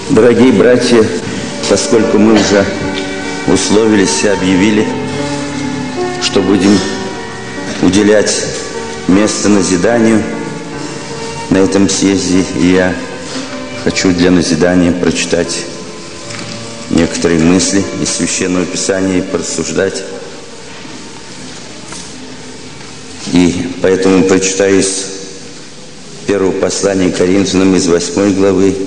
Дорогие братья, поскольку мы уже условились и объявили, что будем уделять место назиданию на этом съезде, и я хочу для назидания прочитать некоторые мысли из Священного Писания и порассуждать. И поэтому прочитаю из первого послания к Коринфянам из 8 главы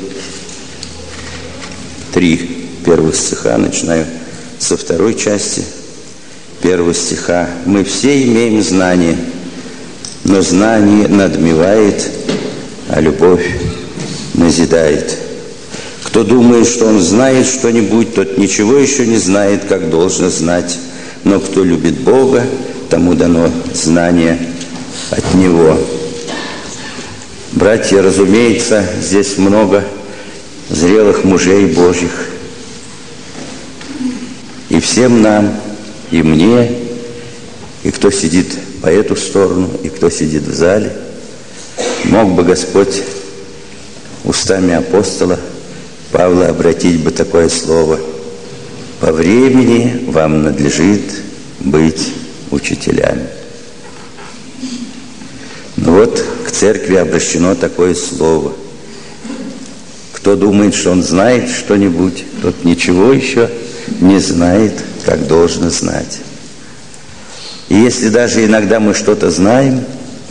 3 первых стиха, начинаю со второй части первого стиха. «Мы все имеем знание, но знание надмевает, а любовь назидает. Кто думает, что он знает что-нибудь, тот ничего еще не знает, как должно знать. Но кто любит Бога, тому дано знание от Него». Братья, разумеется, здесь много зрелых мужей Божьих. И всем нам, и мне, и кто сидит по эту сторону, и кто сидит в зале, мог бы Господь устами апостола Павла обратить бы такое слово: «По времени вам надлежит быть учителями». Но вот к церкви обращено такое слово. Кто думает, что он знает что-нибудь, тот ничего еще не знает, как должно знать. И если даже иногда мы что-то знаем,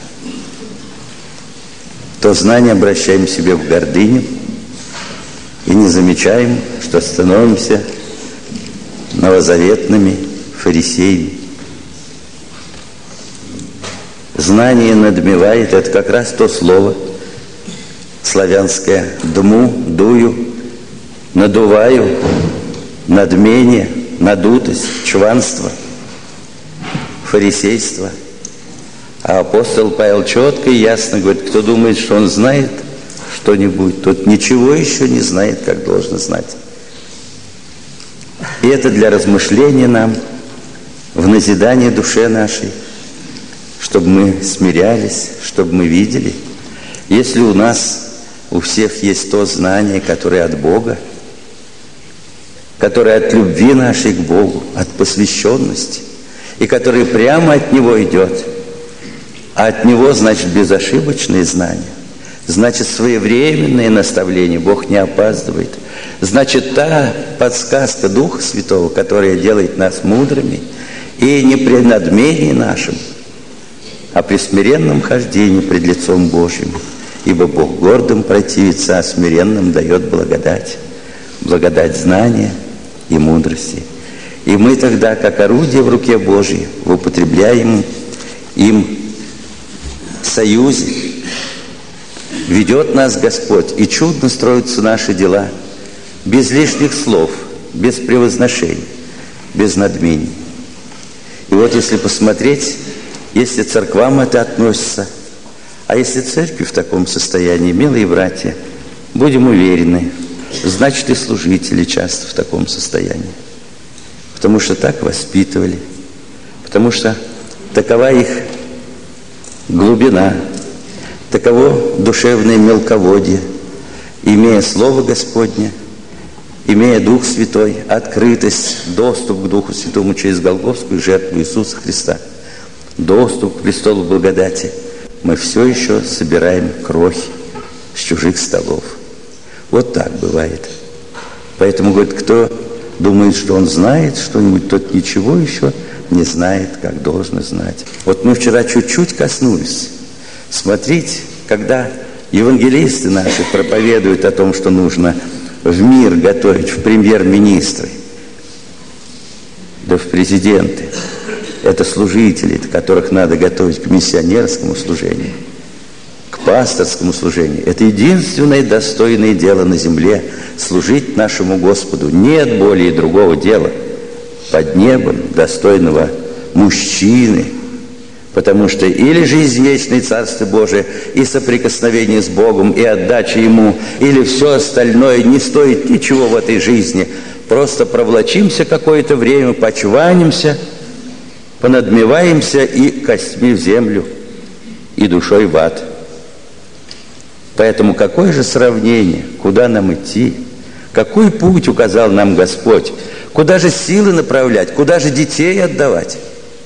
то знание обращаем себе в гордыню и не замечаем, что становимся новозаветными фарисеями. Знание надмевает — это как раз то слово славянское: дму, дую, надуваю, надмение, надутость, чванство, фарисейство. А апостол Павел четко и ясно говорит: кто думает, что он знает что-нибудь, тот ничего еще не знает, как должно знать. И это для размышления нам, в назидание душе нашей, чтобы мы смирялись, чтобы мы видели, если у нас у всех есть то знание, которое от Бога, которое от любви нашей к Богу, от посвященности, и которое прямо от Него идет. А от Него, значит, безошибочные знания, значит, своевременные наставления, Бог не опаздывает. Значит, та подсказка Духа Святого, которая делает нас мудрыми, и не при надмении нашем, а при смиренном хождении пред лицом Божьим. Ибо Бог гордым противится, а смиренным дает благодать. Благодать знания и мудрости. И мы тогда, как орудие в руке Божьей, в употребляемом им союзе, ведет нас Господь, и чудно строятся наши дела, без лишних слов, без превозношений, без надмений. И вот если посмотреть, если церквам это относится, а если церкви в таком состоянии, милые братья, будем уверены, значит и служители часто в таком состоянии. Потому что так воспитывали, потому что такова их глубина, таково душевное мелководье, имея Слово Господне, имея Дух Святой, открытость, доступ к Духу Святому через Голгофскую жертву Иисуса Христа, доступ к престолу благодати, мы все еще собираем крохи с чужих столов. Вот так бывает. Поэтому, говорит, кто думает, что он знает что-нибудь, тот ничего еще не знает, как должно знать. Вот мы вчера чуть-чуть коснулись. Смотрите, когда евангелисты наши проповедуют о том, что нужно в мир готовить, в премьер-министры, да в президенты, это служители, которых надо готовить к миссионерскому служению, к пасторскому служению. Это единственное достойное дело на земле — служить нашему Господу. Нет более другого дела под небом достойного мужчины, потому что или жизнь вечная, Царство Божие, и соприкосновение с Богом, и отдача Ему, или все остальное не стоит ничего в этой жизни. Просто провлачимся какое-то время, почванимся, понадмеваемся и костьми в землю, и душой в ад. Поэтому какое же сравнение, куда нам идти? Какой путь указал нам Господь? Куда же силы направлять? Куда же детей отдавать?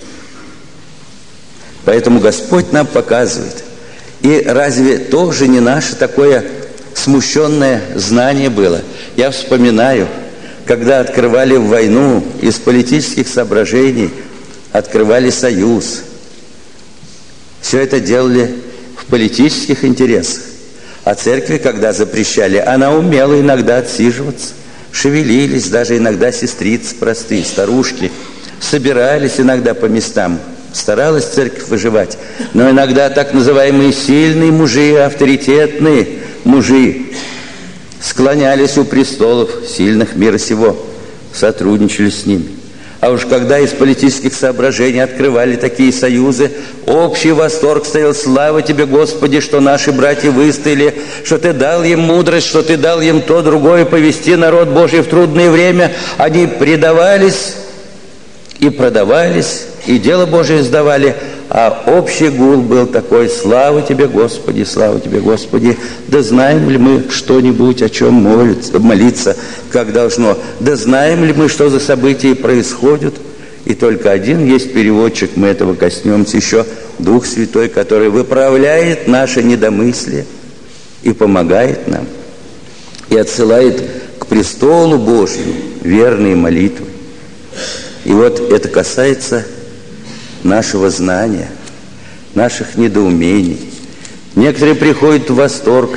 Поэтому Господь нам показывает. И разве тоже не наше такое смущенное знание было? Я вспоминаю, когда открывали войну, из политических соображений открывали союз. Все это делали в политических интересах. А церкви, когда запрещали, она умела иногда отсиживаться. Шевелились даже иногда сестрицы простые, старушки. Собирались иногда по местам. Старалась церковь выживать. Но иногда так называемые сильные мужи, авторитетные мужи склонялись у престолов сильных мира сего, сотрудничали с ними. А уж когда из политических соображений открывали такие союзы, общий восторг стоял: слава Тебе, Господи, что наши братья выстояли, что Ты дал им мудрость, что Ты дал им то, другое, повести народ Божий в трудное время. Они предавались и продавались, и дело Божие сдавали, а общий гул был такой: слава Тебе, Господи, слава Тебе, Господи. Да знаем ли мы что-нибудь, о чем молиться, как должно? Да знаем ли мы, что за события происходят? И только один есть переводчик, мы этого коснемся еще, Дух Святой, который выправляет наше недомыслие и помогает нам, и отсылает к престолу Божию верные молитвы. И вот это касается нашего знания, наших недоумений. Некоторые приходят в восторг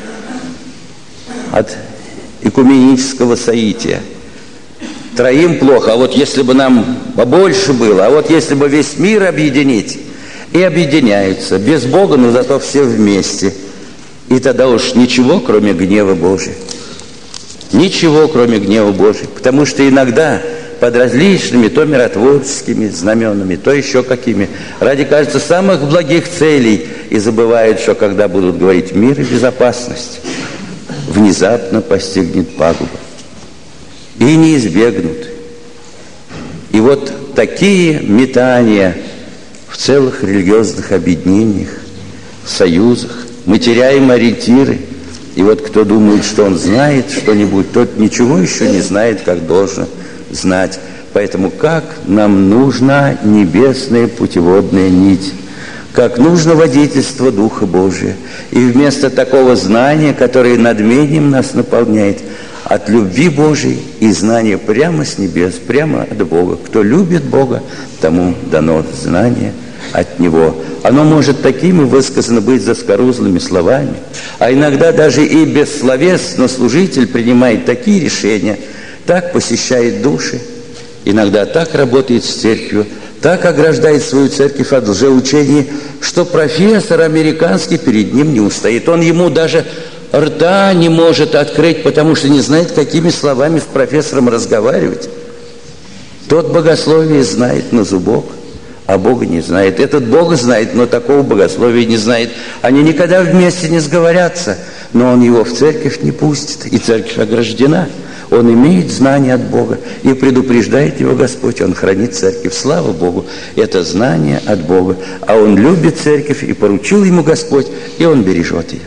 от экуменического соития. Троим плохо, а вот если бы нам побольше было, а вот если бы весь мир объединить, и объединяются, без Бога, но зато все вместе. И тогда уж ничего, кроме гнева Божия. Ничего, кроме гнева Божия. Потому что иногда под различными, то миротворческими знаменами, то еще какими, ради, кажется, самых благих целей, и забывают, что когда будут говорить мир и безопасность, внезапно постигнет пагуба. И не избегнут. И вот такие метания в целых религиозных объединениях, в союзах, мы теряем ориентиры. И вот кто думает, что он знает что-нибудь, тот ничего еще не знает, как должен знать. Поэтому как нам нужна небесная путеводная нить, как нужно водительство Духа Божия. И вместо такого знания, которое надмением нас наполняет, от любви Божией и знания прямо с небес, прямо от Бога. Кто любит Бога, тому дано знание от Него. Оно может такими высказано быть заскорузлыми словами, а иногда даже и бессловесно служитель принимает такие решения, так посещает души, иногда так работает с церковью, так ограждает свою церковь от лжеучений, что профессор американский перед ним не устоит. Он ему даже рта не может открыть, потому что не знает, какими словами с профессором разговаривать. Тот богословие знает на зубок, а Бога не знает. Этот Бога знает, но такого богословия не знает. Они никогда вместе не сговорятся, но он его в церковь не пустит, и церковь ограждена. Он имеет знание от Бога, и предупреждает его Господь, он хранит церковь. Слава Богу, это знание от Бога. А он любит церковь, и поручил ему Господь, и он бережет ее.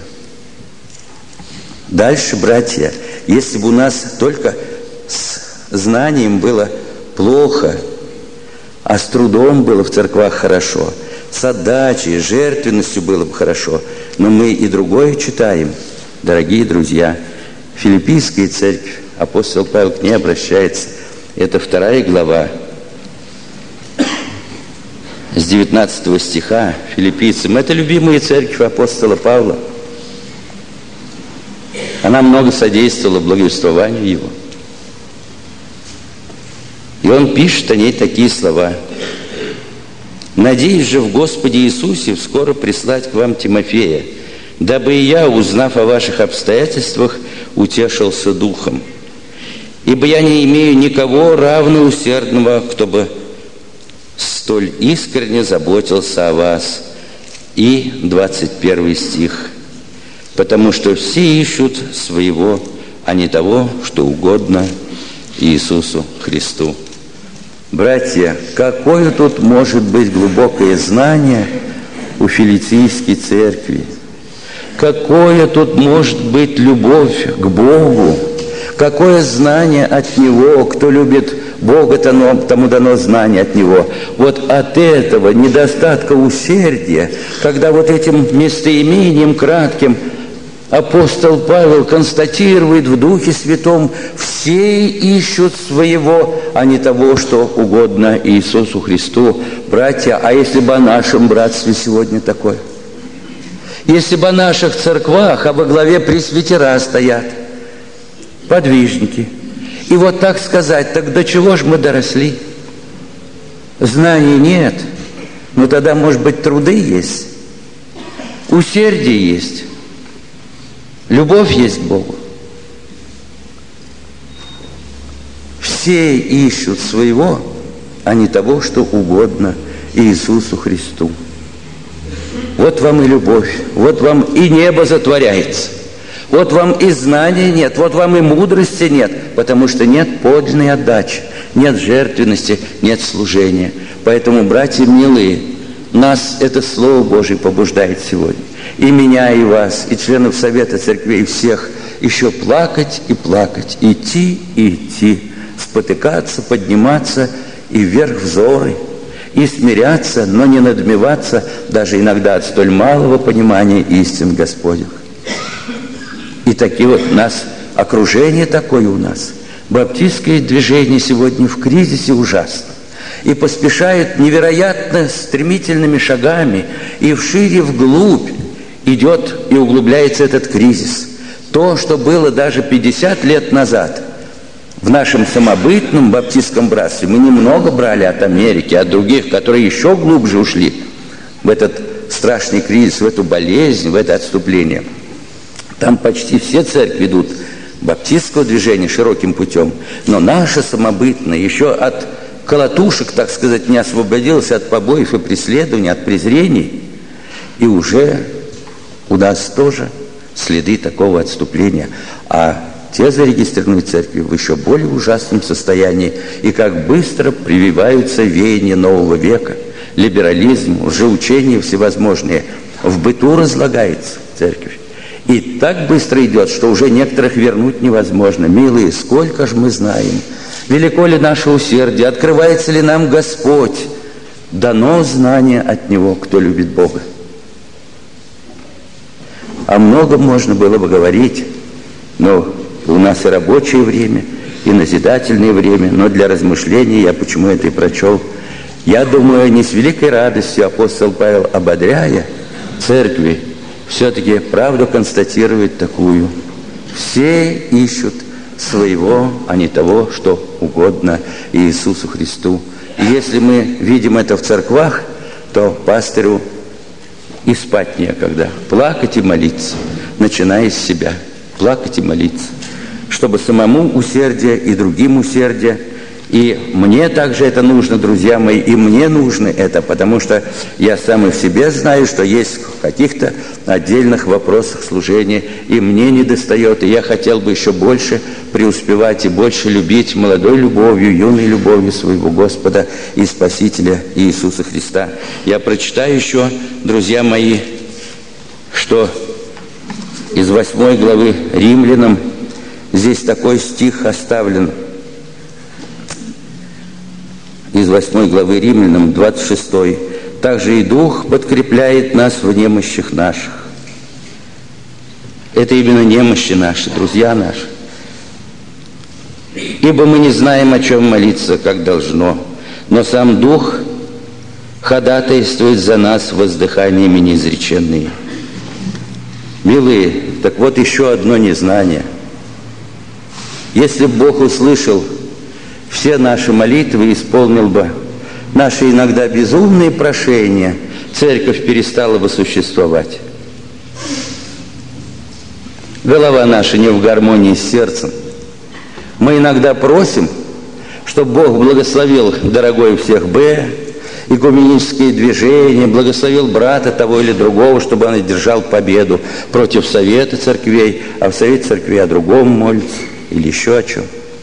Дальше, братья, если бы у нас только с знанием было плохо, а с трудом было в церквах хорошо, с отдачей, жертвенностью было бы хорошо, но мы и другое читаем, дорогие друзья. Филиппийская церковь, апостол Павел к ней обращается, это 2 глава, с 19 стиха, филиппийцам. Это любимая церковь апостола Павла. Она много содействовала благовествованию его. И он пишет о ней такие слова: «Надеюсь же в Господе Иисусе скоро прислать к вам Тимофея, дабы и я, узнав о ваших обстоятельствах, утешился духом. Ибо я не имею никого равно усердного, кто бы столь искренне заботился о вас». И 21 стих. «Потому что все ищут своего, а не того, что угодно Иисусу Христу». Братья, какое тут может быть глубокое знание у филиппийской церкви? Какое тут может быть любовь к Богу? Какое знание от Него? Кто любит Бога, тому дано знание от Него. Вот от этого недостатка усердия, когда вот этим местоимением кратким апостол Павел констатирует в Духе Святом: все ищут своего, а не того, что угодно Иисусу Христу. Братья, а если бы о нашем братстве сегодня такое? Если бы о наших церквах, а во главе пресвитера стоят подвижники, и вот так сказать: так до чего же мы доросли? Знаний нет, но тогда, может быть, труды есть, усердие есть, любовь есть к Богу. Все ищут своего, а не того, что угодно Иисусу Христу. Вот вам и любовь, вот вам и небо затворяется, вот вам и знания нет, вот вам и мудрости нет, потому что нет подлинной отдачи, нет жертвенности, нет служения. Поэтому, братья милые, нас это Слово Божие побуждает сегодня. И меня, и вас, и членов Совета Церквей, и всех еще плакать и плакать, идти и идти, спотыкаться, подниматься и вверх взоры, и смиряться, но не надмеваться даже иногда от столь малого понимания истин Господних. И такие вот у нас, окружение такое у нас. Баптистское движение сегодня в кризисе ужасно. И поспешает невероятно стремительными шагами, и вширь, и вглубь идет и углубляется этот кризис. То, что было даже 50 лет назад в нашем самобытном баптистском братстве, мы немного брали от Америки, от других, которые еще глубже ушли в этот страшный кризис, в эту болезнь, в это отступление. Там почти все церкви идут баптистского движения широким путем, но наша самобытная еще от колотушек, так сказать, не освободилась, от побоев и преследований, от презрений, и уже у нас тоже следы такого отступления. А те зарегистрированные церкви в еще более ужасном состоянии, и как быстро прививаются веяния нового века, либерализм, лжеучения всевозможные, в быту разлагается церковь. И так быстро идет, что уже некоторых вернуть невозможно. Милые, сколько же мы знаем, велико ли наше усердие, открывается ли нам Господь, дано знание от Него, кто любит Бога. О многом можно было бы говорить, но у нас и рабочее время, и назидательное время, но для размышлений я почему это и прочел. Я думаю, не с великой радостью апостол Павел, ободряя церкви, все-таки правду констатирует такую: все ищут своего, а не того, что угодно Иисусу Христу. И если мы видим это в церквах, то пастырю и спать некогда. Плакать и молиться, начиная с себя. Плакать и молиться, чтобы самому усердие и другим усердие. И мне также это нужно, друзья мои, и мне нужно это, потому что я сам и в себе знаю, что есть в каких-то отдельных вопросах служения, и мне недостает, и я хотел бы еще больше преуспевать и больше любить молодой любовью, юной любовью своего Господа и Спасителя Иисуса Христа. Я прочитаю еще, друзья мои, что из 8 главы Римлянам здесь такой стих оставлен. Из 8 главы Римлянам, 26. «Также и Дух подкрепляет нас в немощах наших». Это именно немощи наши, друзья наши. «Ибо мы не знаем, о чем молиться, как должно, но сам Дух ходатайствует за нас воздыханиями неизреченными». Милые, так вот еще одно незнание. Если бы Бог услышал все наши молитвы, исполнил бы наши иногда безумные прошения, церковь перестала бы существовать. Голова наша не в гармонии с сердцем. Мы иногда просим, чтобы Бог благословил, дорогой всех Б, экуменические движения, благословил брата того или другого, чтобы он одержал победу против Совета Церквей, а в Совете Церквей о другом молится или еще о чем.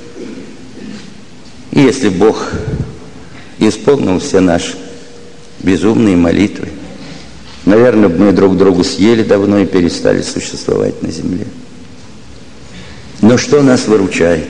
И если Бог исполнил все наши безумные молитвы, наверное, мы друг другу съели давно и перестали существовать на земле. Но что нас выручает?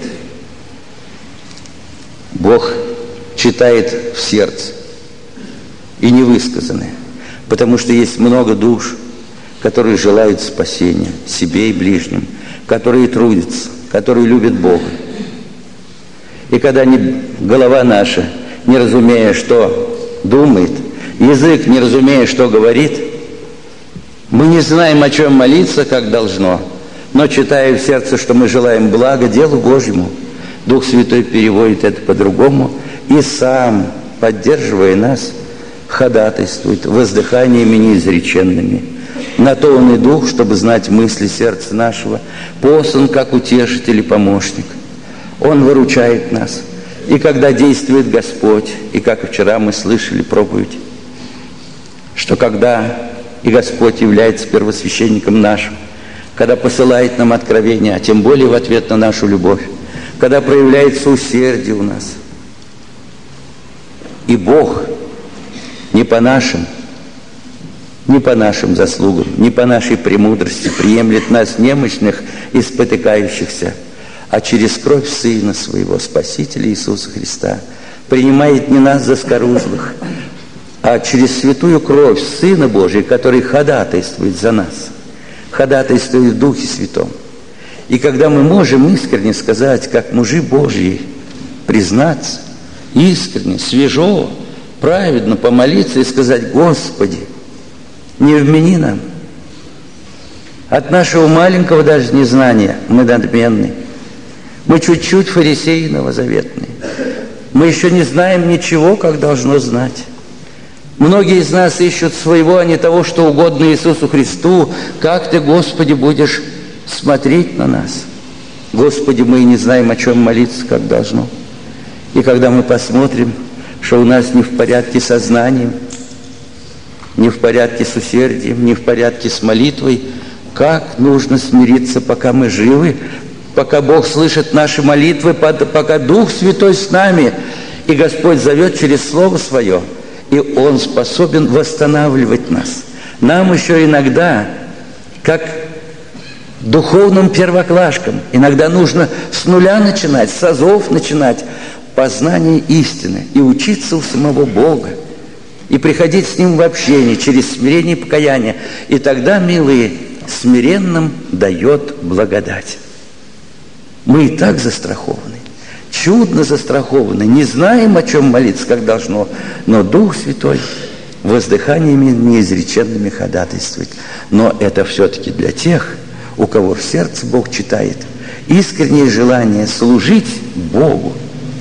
Бог читает в сердце и невысказанное, потому что есть много душ, которые желают спасения себе и ближним, которые трудятся, которые любят Бога. И когда голова наша, не разумея, что думает, язык, не разумея, что говорит, мы не знаем, о чем молиться, как должно, но читая в сердце, что мы желаем блага делу Божьему, Дух Святой переводит это по-другому и сам, поддерживая нас, ходатайствует воздыханиями неизреченными. На то Он и Дух, чтобы знать мысли сердца нашего, послан как утешитель и помощник. Он выручает нас. И когда действует Господь, и как вчера мы слышали проповедь, что когда и Господь является первосвященником нашим, когда посылает нам откровения, а тем более в ответ на нашу любовь, когда проявляется усердие у нас, и Бог не по нашим заслугам, не по нашей премудрости приемлет нас немощных и спотыкающихся, а через кровь Сына Своего, Спасителя Иисуса Христа, принимает не нас заскорузлых, а через святую кровь Сына Божия, который ходатайствует за нас, ходатайствует в Духе Святом. И когда мы можем искренне сказать, как мужи Божьи, признаться, искренне, свежо, праведно помолиться и сказать: Господи, не вмени нам. От нашего маленького даже незнания мы надменны. Мы чуть-чуть фарисеи новозаветные. Мы еще не знаем ничего, как должно знать. Многие из нас ищут своего, а не того, что угодно Иисусу Христу. Как Ты, Господи, будешь смотреть на нас? Господи, мы и не знаем, о чем молиться, как должно. И когда мы посмотрим, что у нас не в порядке с сознанием, не в порядке с усердием, не в порядке с молитвой, как нужно смириться, пока мы живы, пока Бог слышит наши молитвы, пока Дух Святой с нами, и Господь зовет через Слово Свое, и Он способен восстанавливать нас. Нам еще иногда, как духовным первоклашкам, иногда нужно с нуля начинать, с азов начинать познание истины и учиться у самого Бога, и приходить с Ним в общение через смирение и покаяние. И тогда, милые, смиренным дает благодать. Мы и так застрахованы, чудно застрахованы, не знаем, о чем молиться, как должно, но Дух Святой воздыханиями неизреченными ходатайствует. Но это все-таки для тех, у кого в сердце Бог читает искреннее желание служить Богу,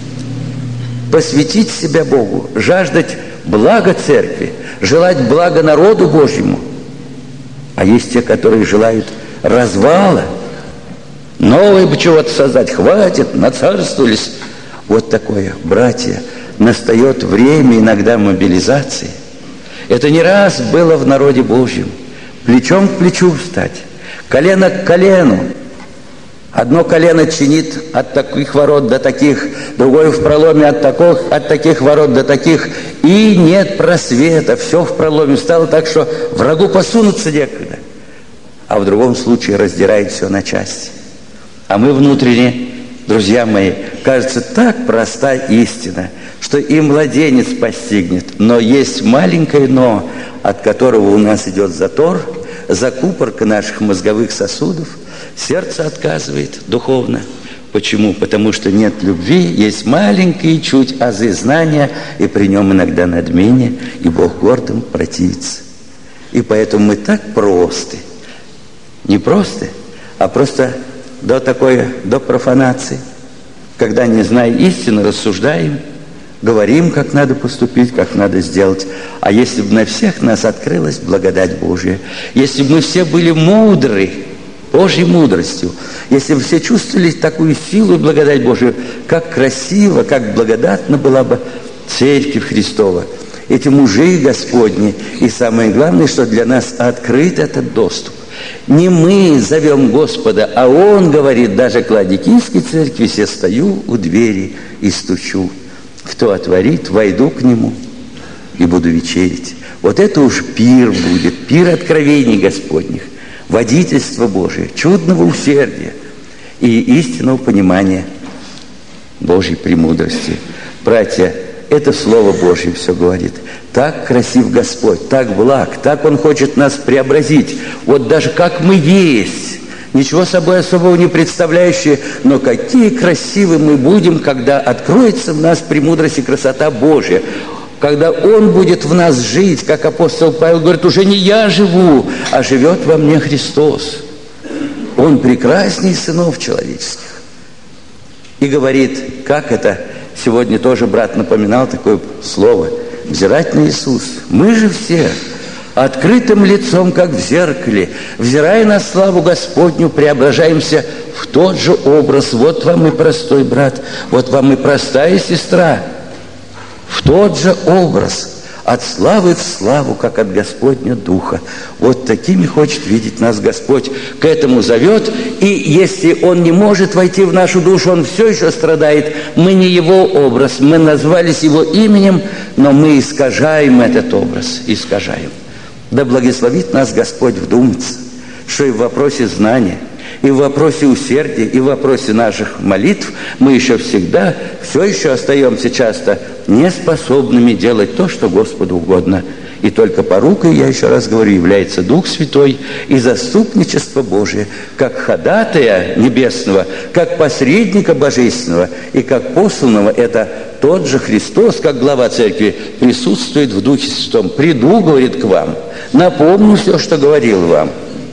посвятить себя Богу, жаждать блага церкви, желать блага народу Божьему. А есть те, которые желают развала, новое бы чего-то создать, хватит, нацарствовались. Вот такое, братья, настает время иногда мобилизации. Это не раз было в народе Божьем. Плечом к плечу встать, колено к колену. Одно колено чинит от таких ворот до таких, другое в проломе от таких ворот до таких, и нет просвета, все в проломе стало так, что врагу посунуться некогда. А в другом случае раздирает все на части. А мы внутренне, друзья мои, кажется, так проста истина, что и младенец постигнет, но есть маленькое «но», от которого у нас идет затор, закупорка наших мозговых сосудов, сердце отказывает духовно. Почему? Потому что нет любви, есть маленькие чуть азы знания, и при нем иногда надмение, и Бог гордым противится. И поэтому мы так просты. Не просты, а просто до профанации. Когда, не зная истины, рассуждаем, говорим, как надо поступить, как надо сделать. А если бы на всех нас открылась благодать Божья, если бы мы все были мудры Божьей мудростью, если бы все чувствовали такую силу и благодать Божию, как красиво, как благодатна была бы Церковь Христова, эти мужи Господни, и самое главное, что для нас открыт этот доступ. Не мы зовем Господа, а Он говорит: даже к Ладикийской церкви я стою у двери и стучу. Кто отворит, войду к Нему и буду вечерить. Вот это уж пир будет, пир откровений Господних, водительство Божие, чудного усердия. и истинного понимания Божьей премудрости. Братья, это Слово Божье все говорит. Так красив Господь, так благ, так Он хочет нас преобразить. Вот даже как мы есть, ничего собой особого не представляющие, но какие красивые мы будем, когда откроется в нас премудрость и красота Божья. Когда Он будет в нас жить, как апостол Павел говорит, уже не я живу, а живет во мне Христос. Он прекрасней сынов человеческих. И говорит, как это, сегодня тоже брат напоминал такое слово, взирать на Иисуса. Мы же все открытым лицом, как в зеркале, взирая на славу Господню, преображаемся в тот же образ. Вот вам и простой брат, вот вам и простая сестра. В тот же образ, от славы в славу, как от Господня Духа. Вот такими хочет видеть нас Господь. К этому зовет, и если Он не может войти в нашу душу, Он все еще страдает. Мы не Его образ, мы назвались Его именем, но мы искажаем этот образ, искажаем. Да благословит нас Господь вдуматься, что и в вопросе знания, и в вопросе усердия, и в вопросе наших молитв мы еще всегда, все еще остаемся часто неспособными делать то, что Господу угодно. И только порукой, я еще раз говорю, является Дух Святой и заступничество Божие, как ходатая небесного, как посредника божественного и как посланного. Это тот же Христос, как глава церкви, присутствует в Духе Святом. «Приду, — говорит, — к вам, напомню все, что говорил вам.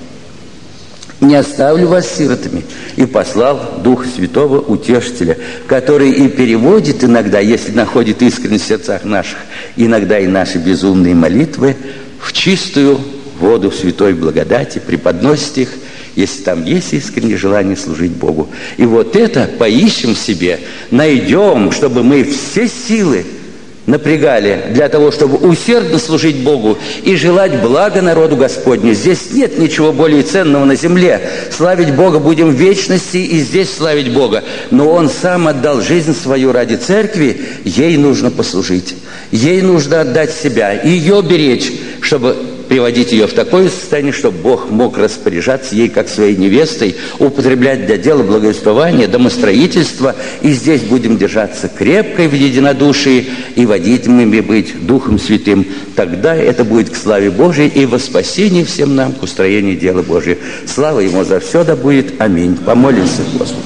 Не оставлю вас сиротами». И послал Духа Святого Утешителя, который и переводит иногда, если находит искренность в сердцах наших, иногда и наши безумные молитвы в чистую воду святой благодати, преподносит их, если там есть искреннее желание служить Богу. И вот это поищем в себе, найдем, чтобы мы все силы напрягали для того, чтобы усердно служить Богу и желать блага народу Господню. Здесь нет ничего более ценного на земле. Славить Бога будем в вечности и здесь славить Бога. Но Он сам отдал жизнь свою ради церкви, ей нужно послужить. Ей нужно отдать себя, ее беречь, чтобы приводить ее в такое состояние, чтобы Бог мог распоряжаться ей как своей невестой, употреблять для дела благовествования, домостроительства. И здесь будем держаться крепко в единодушии и водителями быть Духом Святым. Тогда это будет к славе Божией и во спасении всем нам, к устроению дела Божия. Слава Ему за все да будет. Аминь. Помолимся Господу.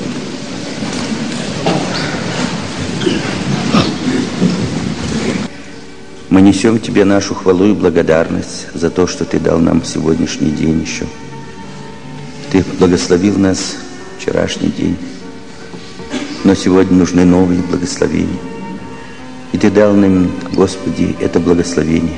Мы несем Тебе нашу хвалу и благодарность за то, что Ты дал нам сегодняшний день еще. Ты благословил нас вчерашний день, но сегодня нужны новые благословения. И Ты дал нам, Господи, это благословение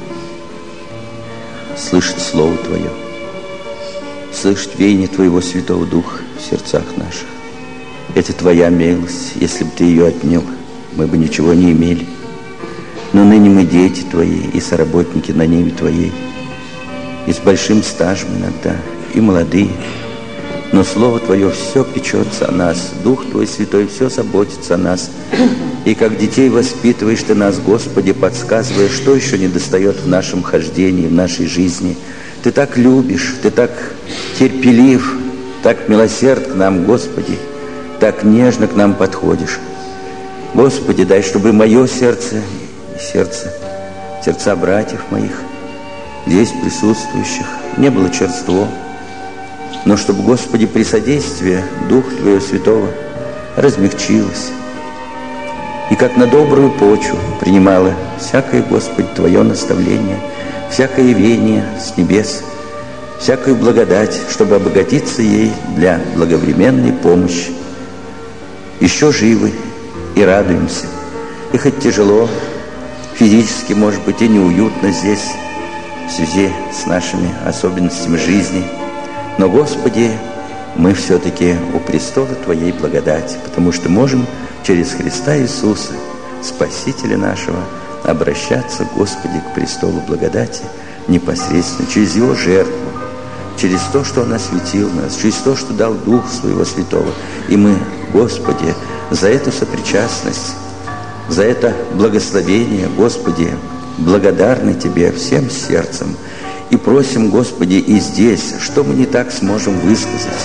слышать Слово Твое, слышать веяние Твоего Святого Духа в сердцах наших. Это Твоя милость. Если бы Ты ее отнял, мы бы ничего не имели. Но ныне мы дети Твои и соработники на ниве Твоей, и с большим стажем иногда, и молодые. Но Слово Твое все печется о нас, Дух Твой Святой все заботится о нас. И как детей воспитываешь Ты нас, Господи, подсказывая, что еще недостает в нашем хождении, в нашей жизни. Ты так любишь, Ты так терпелив, так милосерд к нам, Господи, так нежно к нам подходишь. Господи, дай, чтобы мое сердце, сердца братьев моих, здесь присутствующих, не было черство, но чтобы, Господи, при содействии Духа Твоего Святого размягчилось, и как на добрую почву принимало всякое, Господи, Твое наставление, всякое веяние с небес, всякую благодать, чтобы обогатиться ей для благовременной помощи. Еще живы и радуемся, и хоть тяжело, физически, может быть, и неуютно здесь, в связи с нашими особенностями жизни. Но, Господи, мы все-таки у престола Твоей благодати, потому что можем через Христа Иисуса, Спасителя нашего, обращаться, Господи, к престолу благодати непосредственно, через Его жертву, через то, что Он осветил нас, через то, что дал Дух Своего Святого. И мы, Господи, за эту сопричастность, за это благословение, Господи, благодарны Тебе всем сердцем. И просим, Господи, и здесь, что мы не так сможем высказать,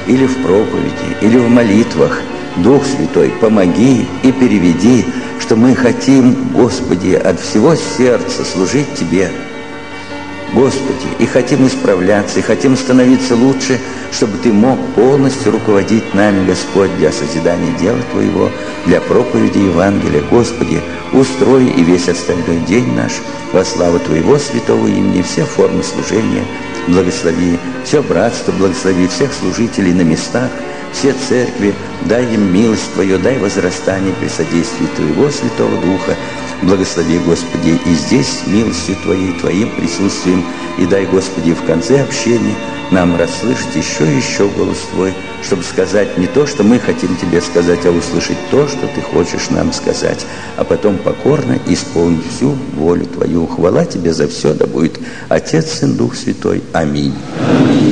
или в проповеди, или в молитвах. Дух Святой, помоги и переведи, что мы хотим, Господи, от всего сердца служить Тебе, Господи, и хотим исправляться, и хотим становиться лучше, чтобы Ты мог полностью руководить нами, Господь, для созидания дела Твоего, для проповеди Евангелия. Господи, устрой и весь остальной день наш во славу Твоего святого имени, все формы служения. Благослови все братство, благослови всех служителей на местах, все церкви, дай им милость Твою, дай возрастание при содействии Твоего Святого Духа. Благослови, Господи, и здесь милостью Твоей, Твоим присутствием, и дай, Господи, в конце общения нам расслышать еще голос Твой, чтобы сказать не то, что мы хотим Тебе сказать, а услышать то, что Ты хочешь нам сказать, а потом покорно исполнить всю волю Твою. Хвала Тебе за все, да будет Отец, Сын, Дух Святой. Аминь. Аминь.